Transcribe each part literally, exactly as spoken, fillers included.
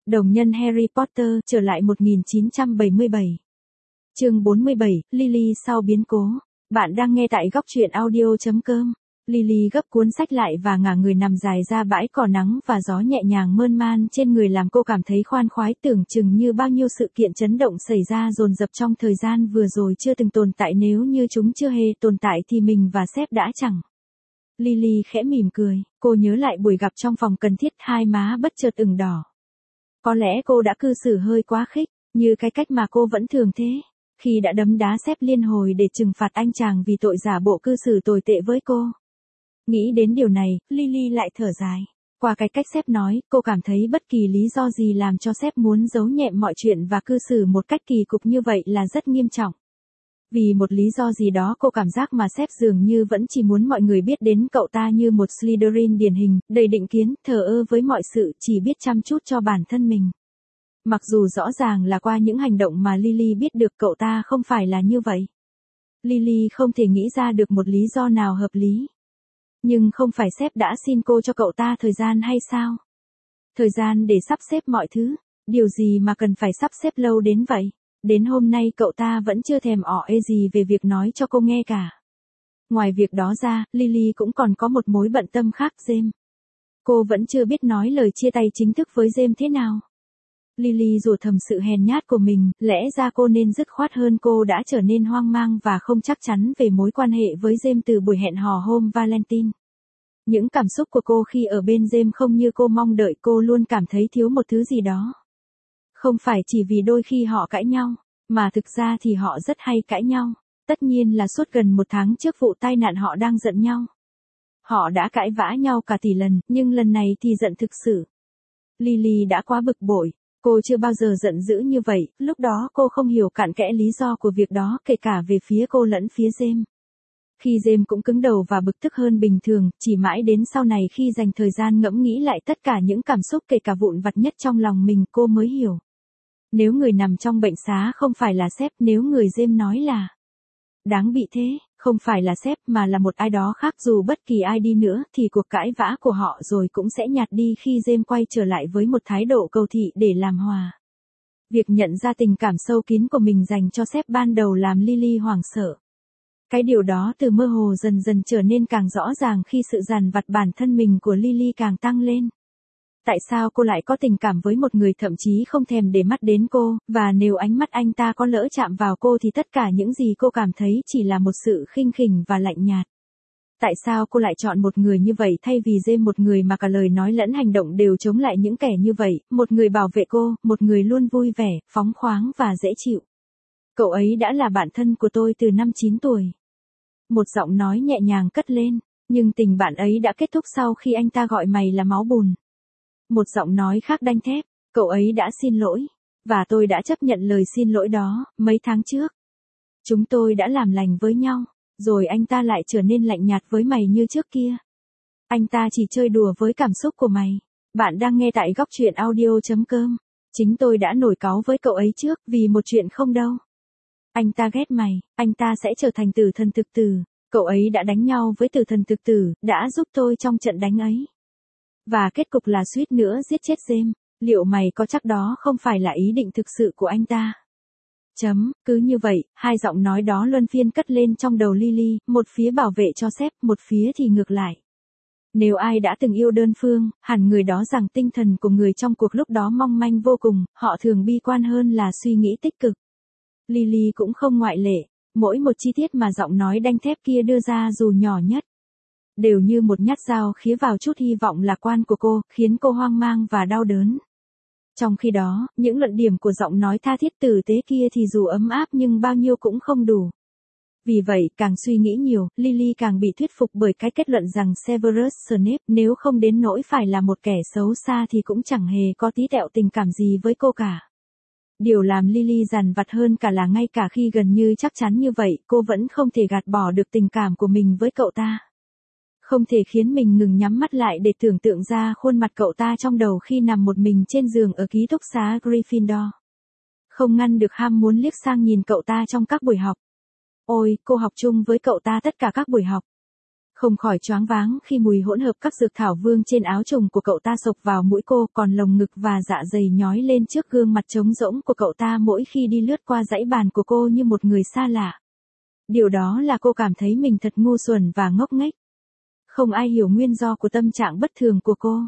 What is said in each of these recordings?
Đồng nhân Harry Potter trở lại một nghìn chín trăm bảy mươi bảy. Chương bốn mươi bảy, Lily sau biến cố. Bạn đang nghe tại góc truyện audio chấm com. Lily gấp cuốn sách lại và ngả người nằm dài ra bãi cỏ nắng và gió nhẹ nhàng mơn man trên người làm cô cảm thấy khoan khoái, tưởng chừng như bao nhiêu sự kiện chấn động xảy ra dồn dập trong thời gian vừa rồi chưa từng tồn tại, nếu như chúng chưa hề tồn tại thì mình và sếp đã chẳng. Lily khẽ mỉm cười, cô nhớ lại buổi gặp trong phòng cần thiết, hai má bất chợt ửng đỏ. Có lẽ cô đã cư xử hơi quá khích, như cái cách mà cô vẫn thường thế, khi đã đấm đá sếp liên hồi để trừng phạt anh chàng vì tội giả bộ cư xử tồi tệ với cô. Nghĩ đến điều này, Lily lại thở dài. Qua cái cách sếp nói, cô cảm thấy bất kỳ lý do gì làm cho sếp muốn giấu nhẹm mọi chuyện và cư xử một cách kỳ cục như vậy là rất nghiêm trọng. Vì một lý do gì đó cô cảm giác mà sếp dường như vẫn chỉ muốn mọi người biết đến cậu ta như một Slytherin điển hình, đầy định kiến, thờ ơ với mọi sự, chỉ biết chăm chút cho bản thân mình. Mặc dù rõ ràng là qua những hành động mà Lily biết được cậu ta không phải là như vậy. Lily không thể nghĩ ra được một lý do nào hợp lý. Nhưng không phải sếp đã xin cô cho cậu ta thời gian hay sao? Thời gian để sắp xếp mọi thứ, điều gì mà cần phải sắp xếp lâu đến vậy? Đến hôm nay cậu ta vẫn chưa thèm ỏ ê gì về việc nói cho cô nghe cả. Ngoài việc đó ra, Lily cũng còn có một mối bận tâm khác, James. Cô vẫn chưa biết nói lời chia tay chính thức với James thế nào. Lily rủa thầm sự hèn nhát của mình, lẽ ra cô nên dứt khoát hơn. Cô đã trở nên hoang mang và không chắc chắn về mối quan hệ với James từ buổi hẹn hò hôm Valentine. Những cảm xúc của cô khi ở bên James không như cô mong đợi, cô luôn cảm thấy thiếu một thứ gì đó. Không phải chỉ vì đôi khi họ cãi nhau, mà thực ra thì họ rất hay cãi nhau. Tất nhiên là suốt gần một tháng trước vụ tai nạn họ đang giận nhau. Họ đã cãi vã nhau cả tỷ lần, nhưng lần này thì giận thực sự. Lily đã quá bực bội. Cô chưa bao giờ giận dữ như vậy, lúc đó cô không hiểu cặn kẽ lý do của việc đó, kể cả về phía cô lẫn phía James. Khi James cũng cứng đầu và bực tức hơn bình thường, chỉ mãi đến sau này khi dành thời gian ngẫm nghĩ lại tất cả những cảm xúc kể cả vụn vặt nhất trong lòng mình, cô mới hiểu. Nếu người nằm trong bệnh xá không phải là sếp, nếu người James nói là đáng bị thế, không phải là sếp mà là một ai đó khác, dù bất kỳ ai đi nữa, thì cuộc cãi vã của họ rồi cũng sẽ nhạt đi khi James quay trở lại với một thái độ cầu thị để làm hòa. Việc nhận ra tình cảm sâu kín của mình dành cho sếp ban đầu làm Lily hoảng sợ. Cái điều đó từ mơ hồ dần dần trở nên càng rõ ràng khi sự dằn vặt bản thân mình của Lily càng tăng lên. Tại sao cô lại có tình cảm với một người thậm chí không thèm để mắt đến cô, và nếu ánh mắt anh ta có lỡ chạm vào cô thì tất cả những gì cô cảm thấy chỉ là một sự khinh khỉnh và lạnh nhạt. Tại sao cô lại chọn một người như vậy thay vì James, một người mà cả lời nói lẫn hành động đều chống lại những kẻ như vậy, một người bảo vệ cô, một người luôn vui vẻ, phóng khoáng và dễ chịu. Cậu ấy đã là bạn thân của tôi từ năm chín tuổi. Một giọng nói nhẹ nhàng cất lên, nhưng tình bạn ấy đã kết thúc sau khi anh ta gọi mày là máu bùn. Một giọng nói khác đanh thép, cậu ấy đã xin lỗi, và tôi đã chấp nhận lời xin lỗi đó, mấy tháng trước. Chúng tôi đã làm lành với nhau, rồi anh ta lại trở nên lạnh nhạt với mày như trước kia. Anh ta chỉ chơi đùa với cảm xúc của mày. Bạn đang nghe tại góc truyện audio chấm com. Chính tôi đã nổi cáu với cậu ấy trước, vì một chuyện không đâu. Anh ta ghét mày, anh ta sẽ trở thành tử thần thực tử. Cậu ấy đã đánh nhau với tử thần thực tử, đã giúp tôi trong trận đánh ấy. Và kết cục là suýt nữa giết chết James. Liệu mày có chắc đó không phải là ý định thực sự của anh ta? Chấm, cứ như vậy, hai giọng nói đó luân phiên cất lên trong đầu Lily, một phía bảo vệ cho sếp, một phía thì ngược lại. Nếu ai đã từng yêu đơn phương, hẳn người đó rằng tinh thần của người trong cuộc lúc đó mong manh vô cùng, họ thường bi quan hơn là suy nghĩ tích cực. Lily cũng không ngoại lệ, mỗi một chi tiết mà giọng nói đanh thép kia đưa ra dù nhỏ nhất, đều như một nhát dao khía vào chút hy vọng lạc quan của cô, khiến cô hoang mang và đau đớn. Trong khi đó, những luận điểm của giọng nói tha thiết tử tế kia thì dù ấm áp nhưng bao nhiêu cũng không đủ. Vì vậy, càng suy nghĩ nhiều, Lily càng bị thuyết phục bởi cái kết luận rằng Severus Snape, nếu không đến nỗi phải là một kẻ xấu xa thì cũng chẳng hề có tí tẹo tình cảm gì với cô cả. Điều làm Lily dằn vặt hơn cả là ngay cả khi gần như chắc chắn như vậy, cô vẫn không thể gạt bỏ được tình cảm của mình với cậu ta. Không thể khiến mình ngừng nhắm mắt lại để tưởng tượng ra khuôn mặt cậu ta trong đầu khi nằm một mình trên giường ở ký túc xá Gryffindor. Không ngăn được ham muốn liếc sang nhìn cậu ta trong các buổi học. Ôi, cô học chung với cậu ta tất cả các buổi học. Không khỏi choáng váng khi mùi hỗn hợp các dược thảo vương trên áo trùng của cậu ta xộc vào mũi cô, còn lồng ngực và dạ dày nhói lên trước gương mặt trống rỗng của cậu ta mỗi khi đi lướt qua dãy bàn của cô như một người xa lạ. Điều đó là cô cảm thấy mình thật ngu xuẩn và ngốc nghếch. Không ai hiểu nguyên do của tâm trạng bất thường của cô.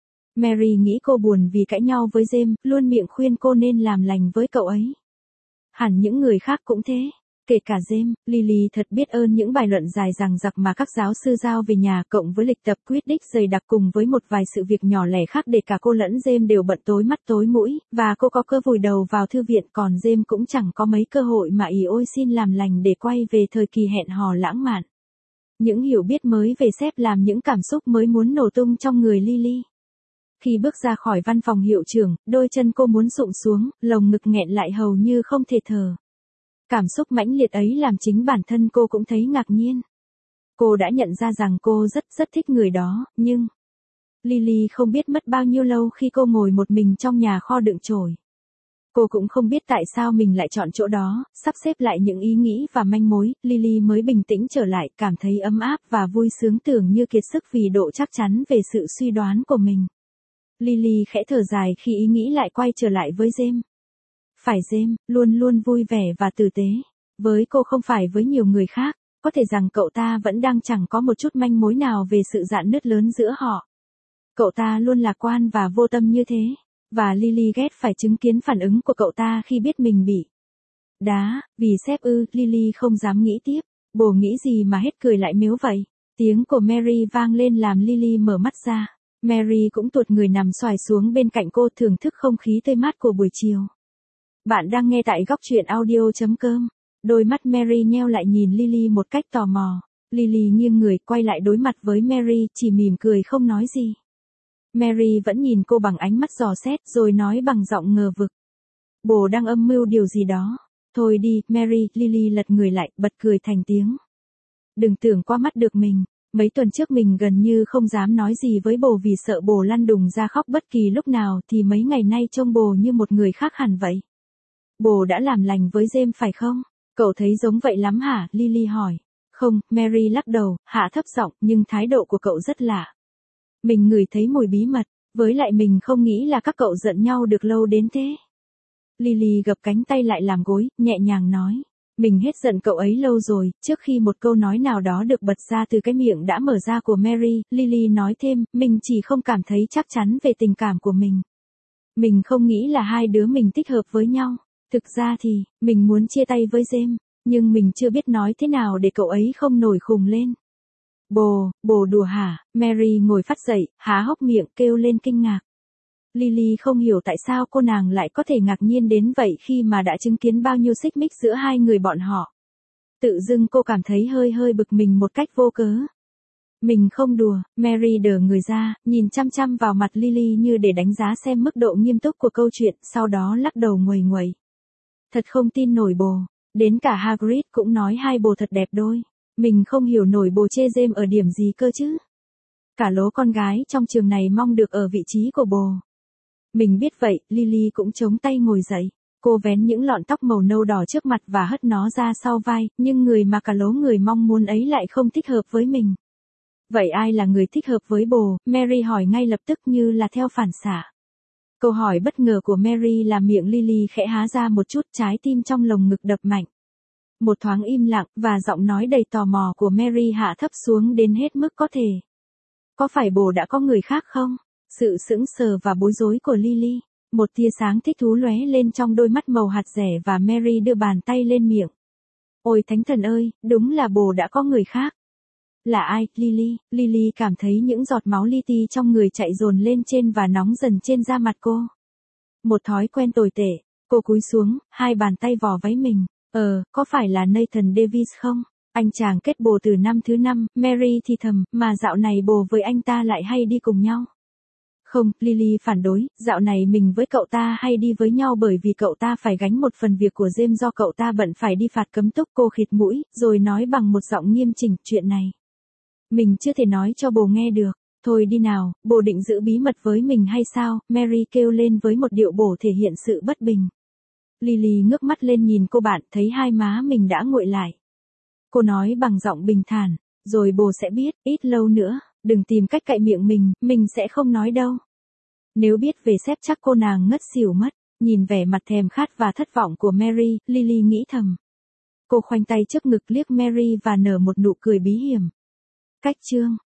Mary nghĩ cô buồn vì cãi nhau với James, luôn miệng khuyên cô nên làm lành với cậu ấy. Hẳn những người khác cũng thế. Kể cả James, Lily thật biết ơn những bài luận dài dằng dặc mà các giáo sư giao về nhà, cộng với lịch tập Quidditch dày đặc cùng với một vài sự việc nhỏ lẻ khác để cả cô lẫn James đều bận tối mắt tối mũi, và cô có cơ vùi đầu vào thư viện, còn James cũng chẳng có mấy cơ hội mà ì ôi xin làm lành để quay về thời kỳ hẹn hò lãng mạn. Những hiểu biết mới về sếp làm những cảm xúc mới muốn nổ tung trong người Lily. Khi bước ra khỏi văn phòng hiệu trưởng, đôi chân cô muốn sụm xuống, lồng ngực nghẹn lại hầu như không thể thở. Cảm xúc mãnh liệt ấy làm chính bản thân cô cũng thấy ngạc nhiên. Cô đã nhận ra rằng cô rất rất thích người đó, nhưng... Lily không biết mất bao nhiêu lâu khi cô ngồi một mình trong nhà kho đựng chổi. Cô cũng không biết tại sao mình lại chọn chỗ đó, sắp xếp lại những ý nghĩ và manh mối, Lily mới bình tĩnh trở lại, cảm thấy ấm áp và vui sướng, tưởng như kiệt sức vì độ chắc chắn về sự suy đoán của mình. Lily khẽ thở dài khi ý nghĩ lại quay trở lại với James. Phải, James, luôn luôn vui vẻ và tử tế. Với cô không phải với nhiều người khác, có thể rằng cậu ta vẫn đang chẳng có một chút manh mối nào về sự rạn nứt lớn giữa họ. Cậu ta luôn lạc quan và vô tâm như thế. Và Lily ghét phải chứng kiến phản ứng của cậu ta khi biết mình bị đá, vì sếp ư, Lily không dám nghĩ tiếp. Bồ nghĩ gì mà hết cười lại mếu vậy? Tiếng của Mary vang lên làm Lily mở mắt ra. Mary cũng tuột người nằm xoài xuống bên cạnh cô, thưởng thức không khí tươi mát của buổi chiều. Bạn đang nghe tại góc truyện audio chấm com. Đôi mắt Mary nheo lại nhìn Lily một cách tò mò. Lily nghiêng người quay lại đối mặt với Mary, chỉ mỉm cười không nói gì. Mary vẫn nhìn cô bằng ánh mắt dò xét rồi nói bằng giọng ngờ vực. Bồ đang âm mưu điều gì đó. Thôi đi, Mary, Lily lật người lại, bật cười thành tiếng. Đừng tưởng qua mắt được mình. Mấy tuần trước mình gần như không dám nói gì với bồ vì sợ bồ lăn đùng ra khóc bất kỳ lúc nào, thì mấy ngày nay trông bồ như một người khác hẳn vậy. Bồ đã làm lành với James phải không? Cậu thấy giống vậy lắm hả? Lily hỏi. Không, Mary lắc đầu, hạ thấp giọng, nhưng thái độ của cậu rất lạ. Mình ngửi thấy mùi bí mật, với lại mình không nghĩ là các cậu giận nhau được lâu đến thế. Lily gập cánh tay lại làm gối, nhẹ nhàng nói. Mình hết giận cậu ấy lâu rồi. Trước khi một câu nói nào đó được bật ra từ cái miệng đã mở ra của Mary, Lily nói thêm, mình chỉ không cảm thấy chắc chắn về tình cảm của mình. Mình không nghĩ là hai đứa mình thích hợp với nhau. Thực ra thì, mình muốn chia tay với James, nhưng mình chưa biết nói thế nào để cậu ấy không nổi khùng lên. Bồ, bồ đùa hả? Mary ngồi phắt dậy, há hốc miệng kêu lên kinh ngạc. Lily không hiểu tại sao cô nàng lại có thể ngạc nhiên đến vậy khi mà đã chứng kiến bao nhiêu xích mích giữa hai người bọn họ. Tự dưng cô cảm thấy hơi hơi bực mình một cách vô cớ. Mình không đùa, Mary đờ người ra, nhìn chăm chăm vào mặt Lily như để đánh giá xem mức độ nghiêm túc của câu chuyện, sau đó lắc đầu nguầy nguầy. Thật không tin nổi bồ, đến cả Hagrid cũng nói hai bồ thật đẹp đôi. Mình không hiểu nổi bồ chê James ở điểm gì cơ chứ. Cả lố con gái trong trường này mong được ở vị trí của bồ. Mình biết vậy, Lily cũng chống tay ngồi dậy. Cô vén những lọn tóc màu nâu đỏ trước mặt và hất nó ra sau vai, nhưng người mà cả lố người mong muốn ấy lại không thích hợp với mình. Vậy ai là người thích hợp với bồ? Mary hỏi ngay lập tức như là theo phản xạ. Câu hỏi bất ngờ của Mary làm miệng Lily khẽ há ra một chút, trái tim trong lồng ngực đập mạnh. Một thoáng im lặng, và giọng nói đầy tò mò của Mary hạ thấp xuống đến hết mức có thể. Có phải bồ đã có người khác không? Sự sững sờ và bối rối của Lily. Một tia sáng thích thú lóe lên trong đôi mắt màu hạt dẻ và Mary đưa bàn tay lên miệng. Ôi thánh thần ơi, đúng là bồ đã có người khác. Là ai, Lily? Lily cảm thấy những giọt máu li ti trong người chạy dồn lên trên và nóng dần trên da mặt cô. Một thói quen tồi tệ. Cô cúi xuống, hai bàn tay vò váy mình. Ờ, có phải là Nathan Davis không? Anh chàng kết bồ từ năm thứ năm, Mary thì thầm, mà dạo này bồ với anh ta lại hay đi cùng nhau. Không, Lily phản đối, dạo này mình với cậu ta hay đi với nhau bởi vì cậu ta phải gánh một phần việc của James do cậu ta bận phải đi phạt cấm túc. Cô khịt mũi, rồi nói bằng một giọng nghiêm chỉnh, chuyện này mình chưa thể nói cho bồ nghe được. Thôi đi nào, bồ định giữ bí mật với mình hay sao? Mary kêu lên với một điệu bổ thể hiện sự bất bình. Lily ngước mắt lên nhìn cô bạn, thấy hai má mình đã nguội lại. Cô nói bằng giọng bình thản, Rồi bồ sẽ biết, ít lâu nữa, đừng tìm cách cạy miệng mình, mình sẽ không nói đâu. Nếu biết về sếp chắc cô nàng ngất xỉu mất. Nhìn vẻ mặt thèm khát và thất vọng của Mary, Lily nghĩ thầm. Cô khoanh tay trước ngực liếc Mary và nở một nụ cười bí hiểm. Cách chương